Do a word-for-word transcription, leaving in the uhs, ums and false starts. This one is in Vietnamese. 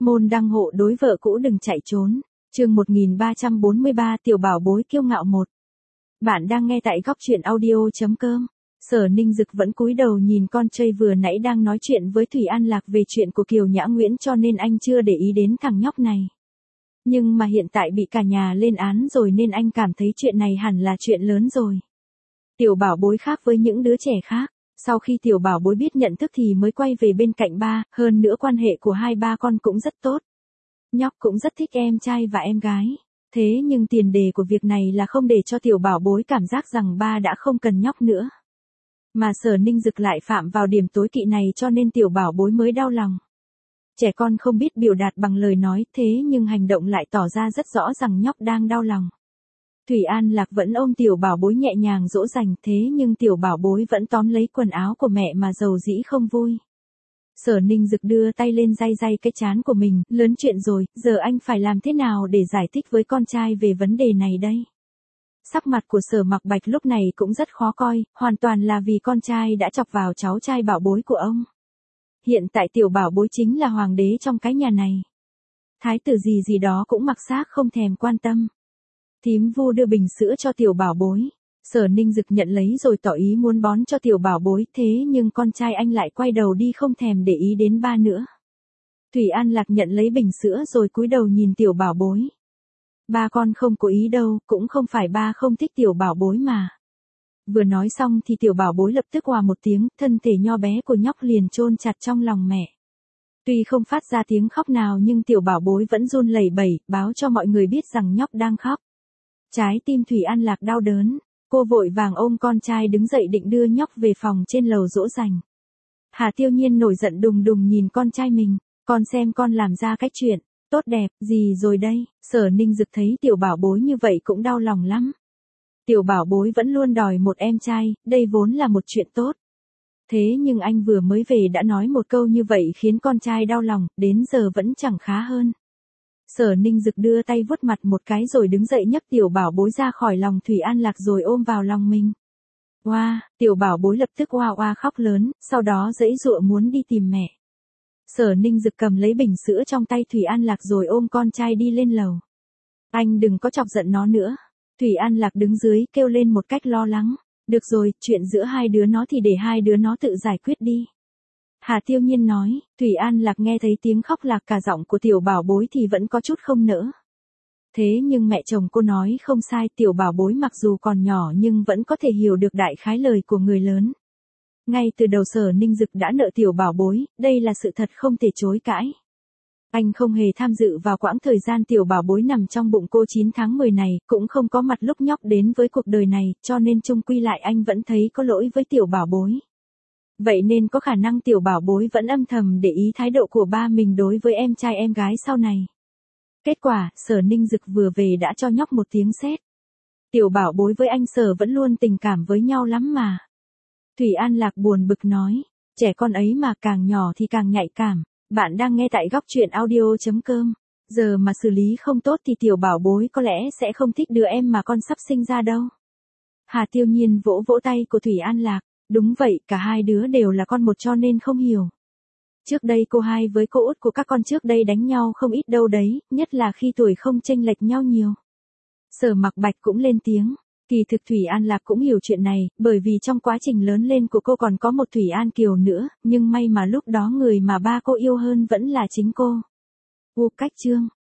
Môn đăng hộ đối vợ cũ đừng chạy trốn. Chương một nghìn ba trăm bốn mươi ba Tiểu bảo bối kiêu ngạo một. Bạn đang nghe tại góc truyện audio chấm com. Sở Ninh Dực vẫn cúi đầu nhìn con trai vừa nãy đang nói chuyện với Thủy An Lạc về chuyện của Kiều Nhã Nguyễn, cho nên anh chưa để ý đến thằng nhóc này. Nhưng mà hiện tại bị cả nhà lên án rồi nên anh cảm thấy chuyện này hẳn là chuyện lớn rồi. Tiểu bảo bối khác với những đứa trẻ khác. Sau khi tiểu bảo bối biết nhận thức thì mới quay về bên cạnh ba, hơn nữa quan hệ của hai ba con cũng rất tốt. Nhóc cũng rất thích em trai và em gái. Thế nhưng tiền đề của việc này là không để cho tiểu bảo bối cảm giác rằng ba đã không cần nhóc nữa. Mà Sở Ninh Dực lại phạm vào điểm tối kỵ này cho nên tiểu bảo bối mới đau lòng. Trẻ con không biết biểu đạt bằng lời nói, thế nhưng hành động lại tỏ ra rất rõ rằng nhóc đang đau lòng. Thủy An Lạc vẫn ôm tiểu bảo bối nhẹ nhàng dỗ dành, thế nhưng tiểu bảo bối vẫn tóm lấy quần áo của mẹ mà dầu dĩ không vui. Sở Ninh Dực đưa tay lên day day cái trán của mình, lớn chuyện rồi, giờ anh phải làm thế nào để giải thích với con trai về vấn đề này đây? Sắc mặt của Sở Mặc Bạch lúc này cũng rất khó coi, hoàn toàn là vì con trai đã chọc vào cháu trai bảo bối của ông. Hiện tại tiểu bảo bối chính là hoàng đế trong cái nhà này. Thái tử gì gì đó cũng mặc xác không thèm quan tâm. Thím Vu đưa bình sữa cho tiểu bảo bối. Sở Ninh Dực nhận lấy rồi tỏ ý muốn bón cho tiểu bảo bối, thế nhưng con trai anh lại quay đầu đi không thèm để ý đến ba nữa. Thủy An Lạc nhận lấy bình sữa rồi cúi đầu nhìn tiểu bảo bối. Ba con không có ý đâu, cũng không phải ba không thích tiểu bảo bối mà. Vừa nói xong thì tiểu bảo bối lập tức òa một tiếng, thân thể nho bé của nhóc liền chôn chặt trong lòng mẹ. Tuy không phát ra tiếng khóc nào nhưng tiểu bảo bối vẫn run lẩy bẩy, báo cho mọi người biết rằng nhóc đang khóc. Trái tim Thủy An Lạc đau đớn, cô vội vàng ôm con trai đứng dậy định đưa nhóc về phòng trên lầu dỗ dành. Hà Tiêu Nhiên nổi giận đùng đùng nhìn con trai mình, con xem con làm ra cái chuyện tốt đẹp gì rồi đây? Sở Ninh Dực thấy tiểu bảo bối như vậy cũng đau lòng lắm. Tiểu bảo bối vẫn luôn đòi một em trai, đây vốn là một chuyện tốt. Thế nhưng anh vừa mới về đã nói một câu như vậy khiến con trai đau lòng, đến giờ vẫn chẳng khá hơn. Sở Ninh Dực đưa tay vuốt mặt một cái rồi đứng dậy nhấc tiểu bảo bối ra khỏi lòng Thủy An Lạc rồi ôm vào lòng mình. Oa, wow, tiểu bảo bối lập tức oa oa khóc lớn, sau đó giãy giụa muốn đi tìm mẹ. Sở Ninh Dực cầm lấy bình sữa trong tay Thủy An Lạc rồi ôm con trai đi lên lầu. Anh đừng có chọc giận nó nữa. Thủy An Lạc đứng dưới kêu lên một cách lo lắng. Được rồi, chuyện giữa hai đứa nó thì để hai đứa nó tự giải quyết đi. Hà Tiêu Nhiên nói. Thủy An Lạc nghe thấy tiếng khóc lạc cả giọng của tiểu bảo bối thì vẫn có chút không nỡ. Thế nhưng mẹ chồng cô nói không sai, tiểu bảo bối mặc dù còn nhỏ nhưng vẫn có thể hiểu được đại khái lời của người lớn. Ngay từ đầu Sở Ninh Dực đã nợ tiểu bảo bối, đây là sự thật không thể chối cãi. Anh không hề tham dự vào quãng thời gian tiểu bảo bối nằm trong bụng cô chín tháng mười này, cũng không có mặt lúc nhóc đến với cuộc đời này, cho nên chung quy lại anh vẫn thấy có lỗi với tiểu bảo bối. Vậy nên có khả năng tiểu bảo bối vẫn âm thầm để ý thái độ của ba mình đối với em trai em gái sau này. Kết quả, Sở Ninh Dực vừa về đã cho nhóc một tiếng sét. Tiểu bảo bối với anh Sở vẫn luôn tình cảm với nhau lắm mà. Thủy An Lạc buồn bực nói, trẻ con ấy mà càng nhỏ thì càng nhạy cảm. Bạn đang nghe tại góc truyện audio chấm com. Giờ mà xử lý không tốt thì tiểu bảo bối có lẽ sẽ không thích đứa em mà con sắp sinh ra đâu. Hà Tiêu Nhiên vỗ vỗ tay của Thủy An Lạc. Đúng vậy, cả hai đứa đều là con một cho nên không hiểu. Trước đây cô hai với cô út của các con trước đây đánh nhau không ít đâu đấy, nhất là khi tuổi không chênh lệch nhau nhiều. Sở Mặc Bạch cũng lên tiếng. Kỳ thực Thủy An Lạc cũng hiểu chuyện này, bởi vì trong quá trình lớn lên của cô còn có một Thủy An Kiều nữa, nhưng may mà lúc đó người mà ba cô yêu hơn vẫn là chính cô. U cách chương.